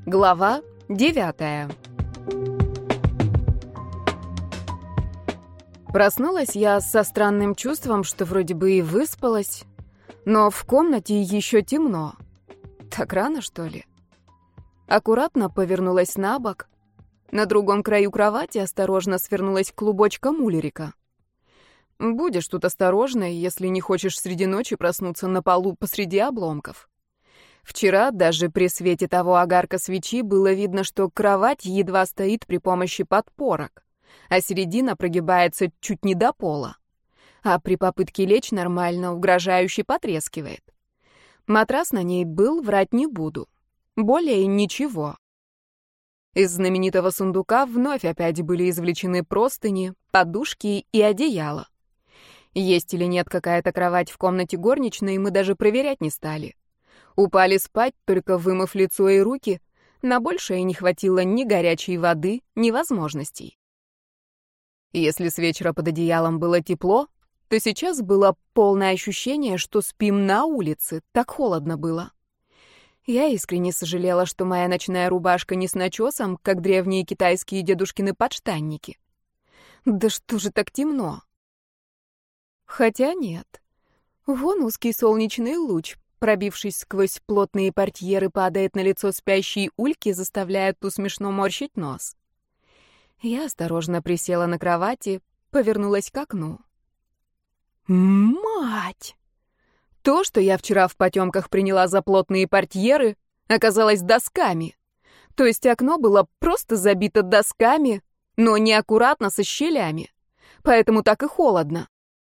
Глава 9. Проснулась я со странным чувством, что вроде бы и выспалась, но в комнате еще темно. Так рано, что ли? Аккуратно повернулась на бок. На другом краю кровати осторожно свернулась клубочком улерика. Будешь тут осторожной, если не хочешь среди ночи проснуться на полу посреди обломков. Вчера даже при свете того огарка свечи было видно, что кровать едва стоит при помощи подпорок, а середина прогибается чуть не до пола. А при попытке лечь нормально угрожающе потрескивает. Матрас на ней был, врать не буду. Более ничего. Из знаменитого сундука вновь опять были извлечены простыни, подушки и одеяло. Есть или нет какая-то кровать в комнате горничной, мы даже проверять не стали. Упали спать, только вымыв лицо и руки, на большее не хватило ни горячей воды, ни возможностей. Если с вечера под одеялом было тепло, то сейчас было полное ощущение, что спим на улице, так холодно было. Я искренне сожалела, что моя ночная рубашка не с начесом, как древние китайские дедушкины подштанники. Да что же так темно? Хотя нет. Вон узкий солнечный луч, пробившись сквозь плотные портьеры, падает на лицо спящей Ульки, заставляя ту смешно морщить нос. Я осторожно присела на кровати, повернулась к окну. Мать! То, что я вчера в потемках приняла за плотные портьеры, оказалось досками. То есть окно было просто забито досками, но неаккуратно со щелями. Поэтому так и холодно.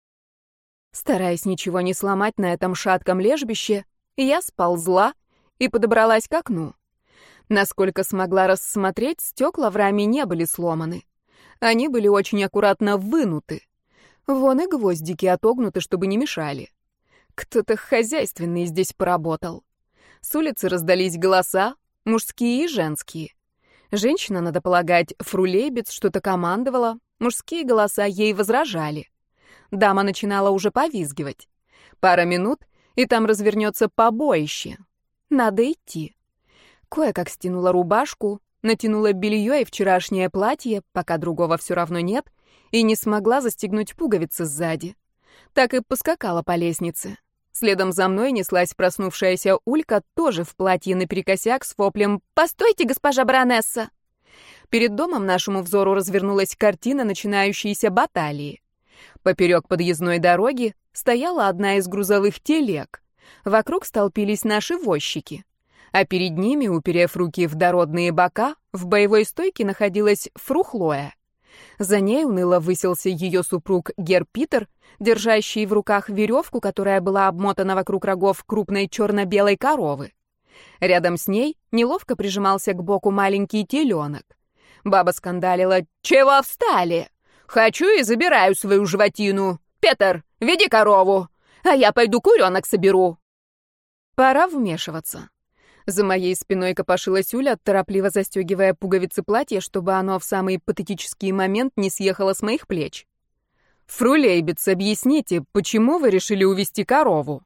Стараясь ничего не сломать на этом шатком лежбище, я сползла и подобралась к окну. Насколько смогла рассмотреть, стекла в раме не были сломаны. Они были очень аккуратно вынуты. Вон и гвоздики отогнуты, чтобы не мешали. Кто-то хозяйственный здесь поработал. С улицы раздались голоса, мужские и женские. Женщина, надо полагать, фру Лейбец, что-то командовала, мужские голоса ей возражали. Дама начинала уже повизгивать. Пара минут, и там развернется побоище. Надо идти. Кое-как стянула рубашку, натянула белье и вчерашнее платье, пока другого все равно нет, и не смогла застегнуть пуговицы сзади. Так и поскакала по лестнице. Следом за мной неслась проснувшаяся Улька, тоже в платье наперекосяк с воплем «Постойте, госпожа баронесса!». Перед домом нашему взору развернулась картина начинающейся баталии. Поперек подъездной дороги стояла одна из грузовых телег. Вокруг столпились наши возчики. А перед ними, уперев руки в дородные бока, в боевой стойке находилась фру Хлоя. За ней уныло высился ее супруг Гер Питер, держащий в руках веревку, которая была обмотана вокруг рогов крупной черно-белой коровы. Рядом с ней неловко прижимался к боку маленький теленок. Баба скандалила: «Чего встали? Хочу и забираю свою животину. Петр, веди корову, а я пойду куренок соберу». Пора вмешиваться. За моей спиной копошилась Уля, торопливо застегивая пуговицы платья, чтобы оно в самый патетический момент не съехало с моих плеч. «Фру Лейбец, объясните, почему вы решили увести корову?»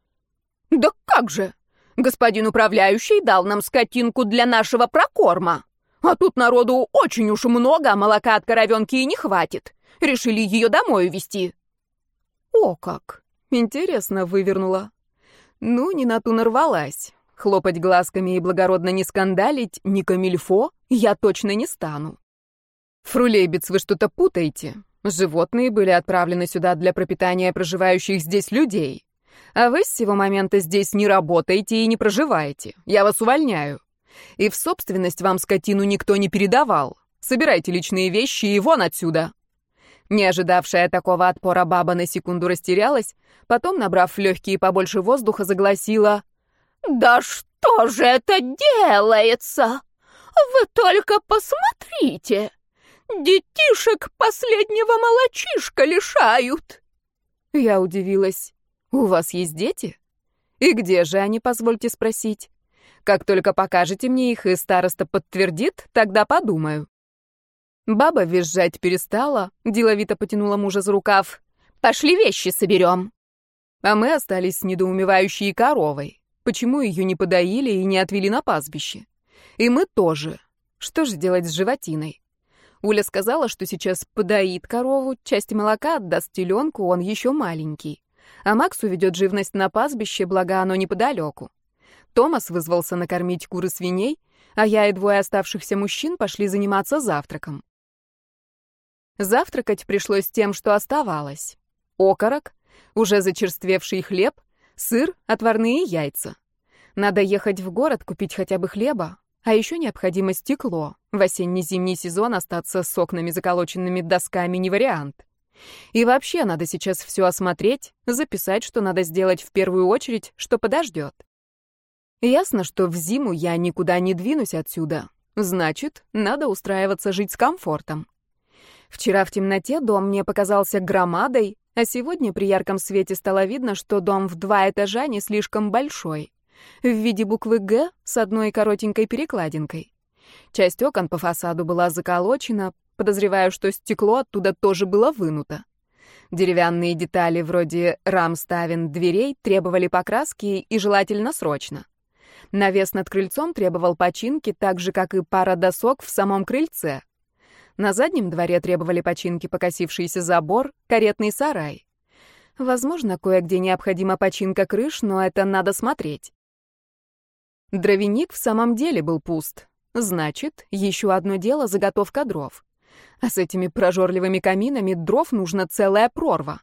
«Да как же! Господин управляющий дал нам скотинку для нашего прокорма. А тут народу очень уж много, а молока от коровенки и не хватит. Решили ее домой увезти». «О как! Интересно вывернула. Ну, не на ту нарвалась. Хлопать глазками и благородно не скандалить, не камильфо, я точно не стану». «Фру Лейбец, вы что-то путаете. Животные были отправлены сюда для пропитания проживающих здесь людей. А вы с сего момента здесь не работаете и не проживаете. Я вас увольняю. И в собственность вам скотину никто не передавал. Собирайте личные вещи и вон отсюда». Не ожидавшая такого отпора баба на секунду растерялась, потом, набрав в легкие побольше воздуха, загласила: «Да что же это делается? Вы только посмотрите! Детишек последнего молочишка лишают!» Я удивилась. «У вас есть дети? И где же они, позвольте спросить? Как только покажете мне их и староста подтвердит, тогда подумаю». Баба визжать перестала, деловито потянула мужа за рукав. «Пошли вещи соберем». А мы остались с недоумевающей коровой. Почему ее не подоили и не отвели на пастбище? И мы тоже. Что же делать с животиной? Уля сказала, что сейчас подоит корову, часть молока отдаст теленку, он еще маленький. А Макс уведет живность на пастбище, благо оно неподалеку. Томас вызвался накормить кур и свиней, а я и двое оставшихся мужчин пошли заниматься завтраком. Завтракать пришлось тем, что оставалось. Окорок, уже зачерствевший хлеб, сыр, отварные яйца. Надо ехать в город, купить хотя бы хлеба, а еще необходимо стекло. В осенне-зимний сезон остаться с окнами, заколоченными досками, не вариант. И вообще надо сейчас все осмотреть, записать, что надо сделать в первую очередь, что подождет. Ясно, что в зиму я никуда не двинусь отсюда. Значит, надо устраиваться жить с комфортом. Вчера в темноте дом мне показался громадой, а сегодня при ярком свете стало видно, что дом в 2 этажа не слишком большой. В виде буквы «Г» с одной коротенькой перекладинкой. Часть окон по фасаду была заколочена, подозреваю, что стекло оттуда тоже было вынуто. Деревянные детали вроде рам, ставен, дверей требовали покраски и желательно срочно. Навес над крыльцом требовал починки, так же, как и пара досок в самом крыльце. На заднем дворе требовали починки покосившийся забор, каретный сарай. Возможно, кое-где необходима починка крыш, но это надо смотреть. Дровяник в самом деле был пуст. Значит, еще одно дело — заготовка дров. А с этими прожорливыми каминами дров нужна целая прорва.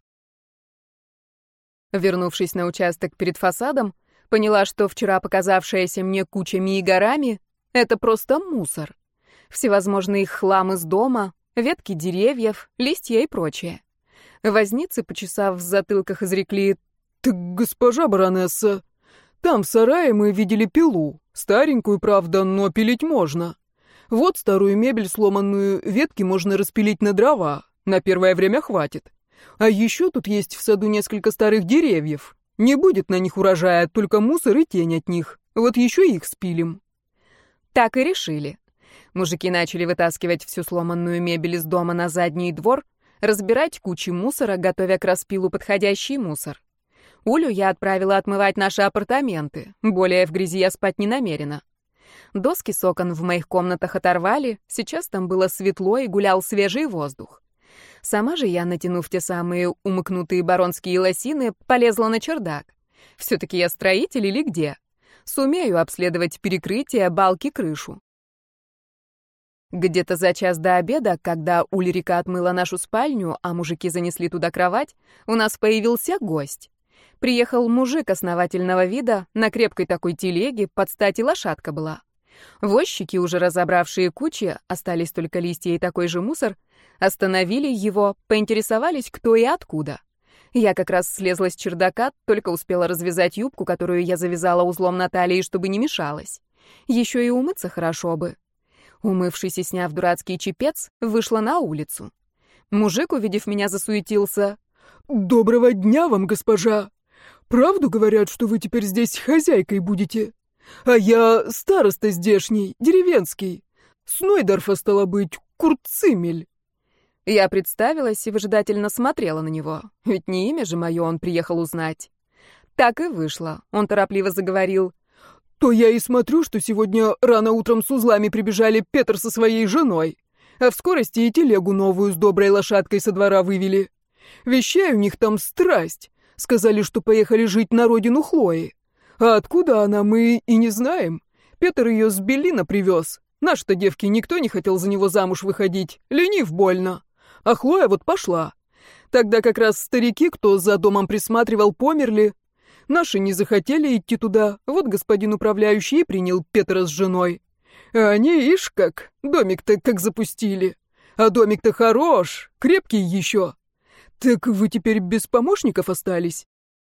Вернувшись на участок перед фасадом, поняла, что вчера показавшаяся мне кучами и горами — это просто мусор. Всевозможный хлам из дома, ветки деревьев, листья и прочее. Возницы, почесав в затылках, изрекли: «Так, госпожа баронесса, там в сарае мы видели пилу, старенькую, правда, но пилить можно. Вот старую мебель сломанную, ветки можно распилить на дрова, на первое время хватит. А еще тут есть в саду несколько старых деревьев. Не будет на них урожая, только мусор и тень от них. Вот еще их спилим». Так и решили. Мужики начали вытаскивать всю сломанную мебель из дома на задний двор, разбирать кучи мусора, готовя к распилу подходящий мусор. Улю я отправила отмывать наши апартаменты, более в грязи я спать не намерена. Доски с окон в моих комнатах оторвали, сейчас там было светло и гулял свежий воздух. Сама же я, натянув те самые умыкнутые баронские лосины, полезла на чердак. Все-таки я строитель или где? Сумею обследовать перекрытие, балки, крышу. Где-то за час до обеда, когда Ульрика отмыла нашу спальню, а мужики занесли туда кровать, у нас появился гость. Приехал мужик основательного вида, на крепкой такой телеге, под стать и лошадка была. Возчики, уже разобравшие кучи, остались только листья и такой же мусор, остановили его, поинтересовались, кто и откуда. Я как раз слезла с чердака, только успела развязать юбку, которую я завязала узлом на талии, чтобы не мешалась. Еще и умыться хорошо бы. Умывшись и сняв дурацкий чепец, вышла на улицу. Мужик, увидев меня, засуетился. «Доброго дня вам, госпожа! Правду говорят, что вы теперь здесь хозяйкой будете? А я староста здешний, деревенский. С Нойдорфа, стало быть, Курцимель». Я представилась и выжидательно смотрела на него, ведь не имя же мое он приехал узнать. Так и вышло. Он торопливо заговорил. «То я и смотрю, что сегодня рано утром с узлами прибежали Петр со своей женой, а в скорости и телегу новую с доброй лошадкой со двора вывели. Вещей у них там страсть. Сказали, что поехали жить на родину Хлои. А откуда она, мы и не знаем. Петр ее с Беллина привез. Наш-то девки никто не хотел за него замуж выходить. Ленив больно. А Хлоя вот пошла. Тогда как раз старики, кто за домом присматривал, померли. Наши не захотели идти туда. Вот господин управляющий и принял Петра с женой. А они, ишь как, домик-то как запустили. А домик-то хорош, крепкий еще. Так вы теперь без помощников остались?»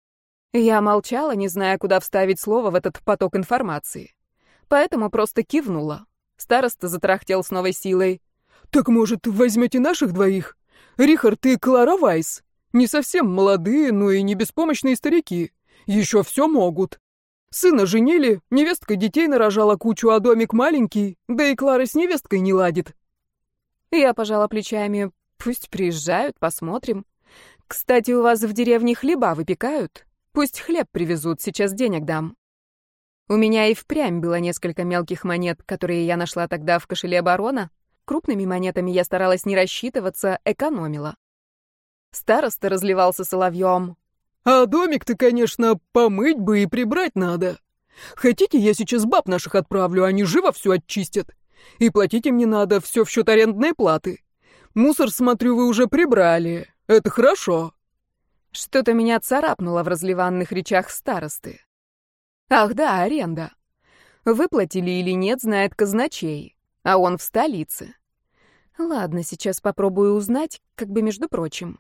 Я молчала, не зная, куда вставить слово в этот поток информации. Поэтому просто кивнула. Староста затарахтел с новой силой. «Так, может, возьмете наших двоих? Рихард и Клара Вайс. Не совсем молодые, но и не беспомощные старики. Еще все могут. Сына женили, невестка детей нарожала кучу, а домик маленький, да и Клара с невесткой не ладит». Я пожала плечами. «Пусть приезжают, посмотрим. Кстати, у вас в деревне хлеба выпекают? Пусть хлеб привезут, сейчас денег дам». У меня и впрямь было несколько мелких монет, которые я нашла тогда в кошеле барона. Крупными монетами я старалась не рассчитываться, экономила. Староста разливался соловьем. А домик-то, конечно, помыть бы и прибрать надо. Хотите, я сейчас баб наших отправлю, они живо все очистят. И платить им не надо, все в счет арендной платы. Мусор, смотрю, вы уже прибрали. Это хорошо. Что-то меня царапнуло в разливанных речах старосты. Ах да, аренда. Выплатили или нет, знает казначей. А он в столице. Ладно, сейчас попробую узнать, как бы между прочим.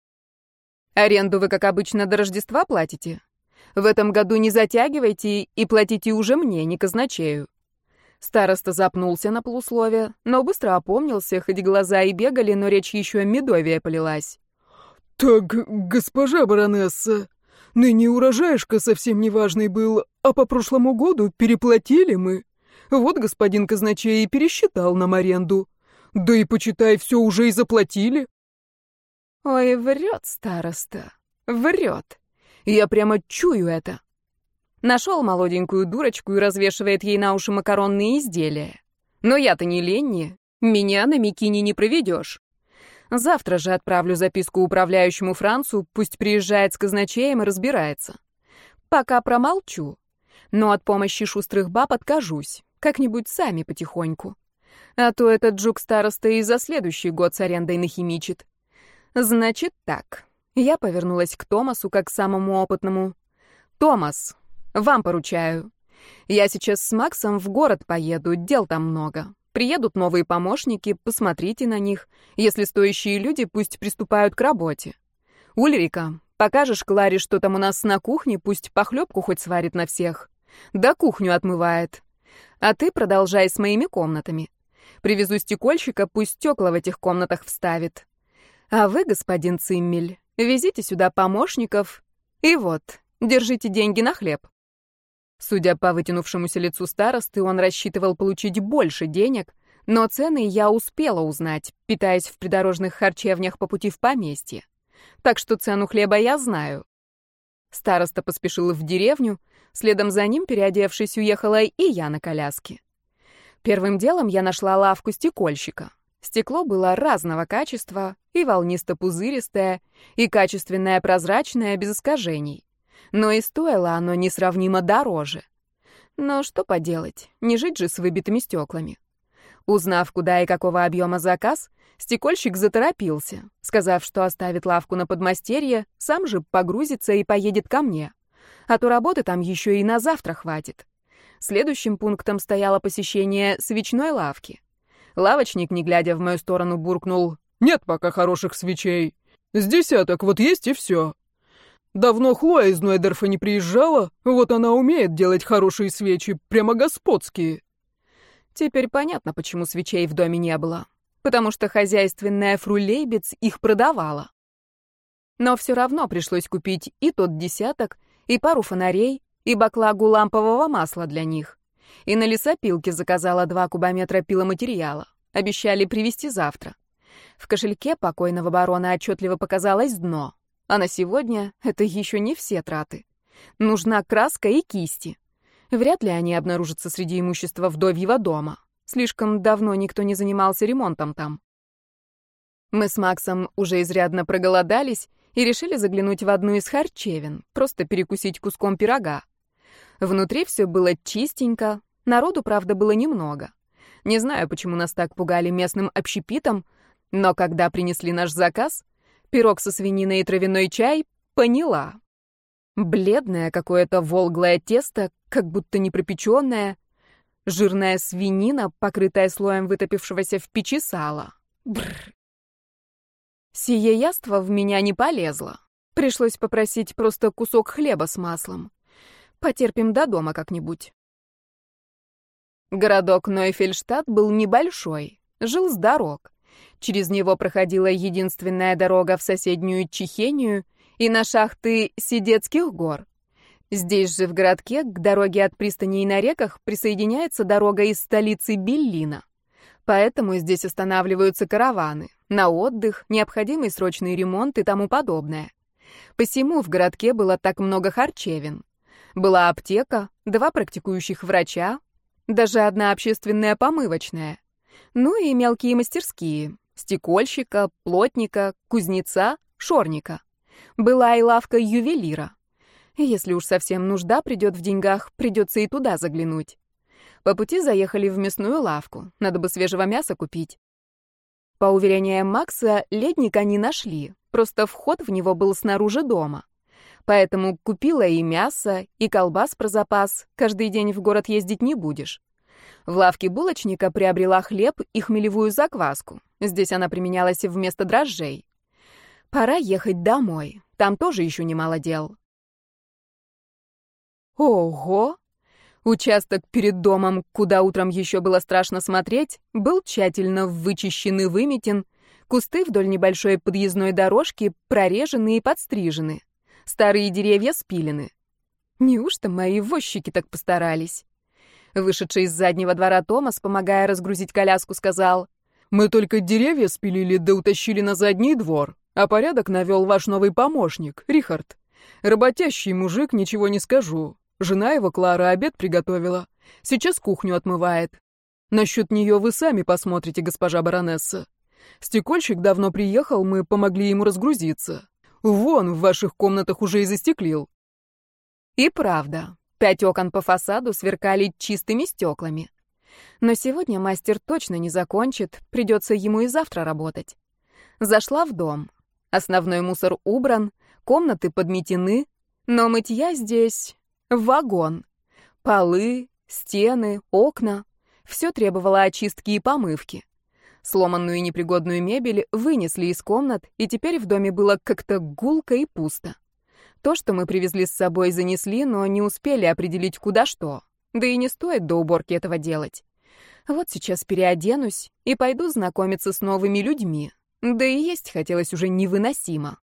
Аренду вы, как обычно, до Рождества платите? В этом году не затягивайте и платите уже мне, не казначею. Староста запнулся на полусловие, но быстро опомнился, хоть глаза и бегали, но речь еще медовее полилась. Так, госпожа баронесса, ныне урожаишка совсем неважный был, а по прошлому году переплатили мы. Вот господин казначей и пересчитал нам аренду. Да и, почитай, все уже и заплатили. Ой, врет староста, врет. Я прямо чую это. Нашел молоденькую дурочку и развешивает ей на уши макаронные изделия. Но я-то не ленни, меня на Микине не проведешь. Завтра же отправлю записку управляющему Францу, пусть приезжает с казначеем и разбирается. Пока промолчу, но от помощи шустрых баб откажусь, как-нибудь сами потихоньку. А то этот жук-староста и за следующий год с арендой нахимичит. Значит так, я повернулась к Томасу как к самому опытному. «Томас, вам поручаю. Я сейчас с Максом в город поеду, дел там много. Приедут новые помощники, посмотрите на них. Если стоящие люди, пусть приступают к работе. Ульрика, покажешь Кларе, что там у нас на кухне, пусть похлебку хоть сварит на всех. Да кухню отмывает. А ты продолжай с моими комнатами. Привезу стекольщика, пусть стекла в этих комнатах вставит. А вы, господин Циммель, везите сюда помощников. И вот, держите деньги на хлеб». Судя по вытянувшемуся лицу старосты, он рассчитывал получить больше денег, но цены я успела узнать, питаясь в придорожных харчевнях по пути в поместье. Так что цену хлеба я знаю. Староста поспешил в деревню, следом за ним, переодевшись, уехала и я на коляске. Первым делом я нашла лавку стекольщика. Стекло было разного качества, и волнисто-пузыристое, и качественное прозрачное, без искажений. Но и стоило оно несравнимо дороже. Но что поделать, не жить же с выбитыми стеклами. Узнав, куда и какого объема заказ, стекольщик заторопился, сказав, что оставит лавку на подмастерье, сам же погрузится и поедет ко мне. А то работы там еще и на завтра хватит. Следующим пунктом стояло посещение свечной лавки. Лавочник, не глядя в мою сторону, буркнул: «Нет пока хороших свечей. С десяток вот есть и все. Давно Хлоя из Нойдерфа не приезжала, вот она умеет делать хорошие свечи, прямо господские». Теперь понятно, почему свечей в доме не было. Потому что хозяйственная фру Лейбиц их продавала. Но все равно пришлось купить и тот десяток, и пару фонарей, и баклагу лампового масла для них. И на лесопилке заказала 2 кубометра пиломатериала. Обещали привезти завтра. В кошельке покойного барона отчетливо показалось дно. А на сегодня это еще не все траты. Нужна краска и кисти. Вряд ли они обнаружатся среди имущества вдовьего дома. Слишком давно никто не занимался ремонтом там. Мы с Максом уже изрядно проголодались и решили заглянуть в одну из харчевин, просто перекусить куском пирога. Внутри все было чистенько, народу, правда, было немного. Не знаю, почему нас так пугали местным общепитом, но когда принесли наш заказ, пирог со свининой и травяной чай, поняла. Бледное какое-то волглое тесто, как будто не пропеченное, жирная свинина, покрытая слоем вытопившегося в печи сала. Бррр. Сие яство в меня не полезло. Пришлось попросить просто кусок хлеба с маслом. Потерпим до дома как-нибудь. Городок Нойфельштадт был небольшой, жил с дорог. Через него проходила единственная дорога в соседнюю Чехению и на шахты Сидетских гор. Здесь же, в городке, к дороге от пристаней на реках присоединяется дорога из столицы Берлина. Поэтому здесь останавливаются караваны на отдых, необходимый срочный ремонт и тому подобное. Посему в городке было так много харчевин. Была аптека, 2 практикующих врача, даже одна общественная помывочная. Ну и мелкие мастерские: стекольщика, плотника, кузнеца, шорника. Была и лавка ювелира. Если уж совсем нужда придет в деньгах, придется и туда заглянуть. По пути заехали в мясную лавку, надо бы свежего мяса купить. По уверениям Макса, ледник они нашли, просто вход в него был снаружи дома. Поэтому купила и мясо, и колбас про запас, каждый день в город ездить не будешь. В лавке булочника приобрела хлеб и хмелевую закваску, здесь она применялась вместо дрожжей. Пора ехать домой, там тоже еще немало дел. Ого! Участок перед домом, куда утром еще было страшно смотреть, был тщательно вычищен и выметен, кусты вдоль небольшой подъездной дорожки прорежены и подстрижены, старые деревья спилены. Неужто мои возчики так постарались? Вышедший из заднего двора Томас, помогая разгрузить коляску, сказал: «Мы только деревья спилили да утащили на задний двор, а порядок навел ваш новый помощник, Рихард. Работящий мужик, ничего не скажу. Жена его, Клара, обед приготовила. Сейчас кухню отмывает. Насчет нее вы сами посмотрите, госпожа баронесса. Стекольщик давно приехал, мы помогли ему разгрузиться. Вон, в ваших комнатах уже и застеклил». И правда, 5 окон по фасаду сверкали чистыми стеклами. Но сегодня мастер точно не закончит, придется ему и завтра работать. Зашла в дом. Основной мусор убран, комнаты подметены, но мытья здесь вагон. Полы, стены, окна — все требовало очистки и помывки. Сломанную и непригодную мебель вынесли из комнат, и теперь в доме было как-то гулко и пусто. То, что мы привезли с собой, занесли, но не успели определить, куда что. Да и не стоит до уборки этого делать. Вот сейчас переоденусь и пойду знакомиться с новыми людьми. Да и есть хотелось уже невыносимо.